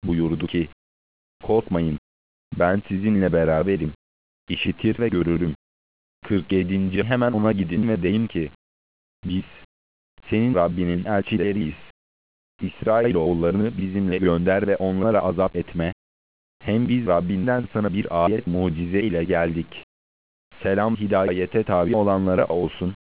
buyurdu ki, korkmayın, ben sizinle beraberim, işitir ve görürüm. 47. Hemen ona gidin ve deyin ki, biz, senin Rabbinin elçileriyiz. İsrailoğullarını bizimle gönder ve onlara azap etme. Hem biz Rabbinden sana bir ayet mucize ile geldik. Selam hidayete tabi olanlara olsun.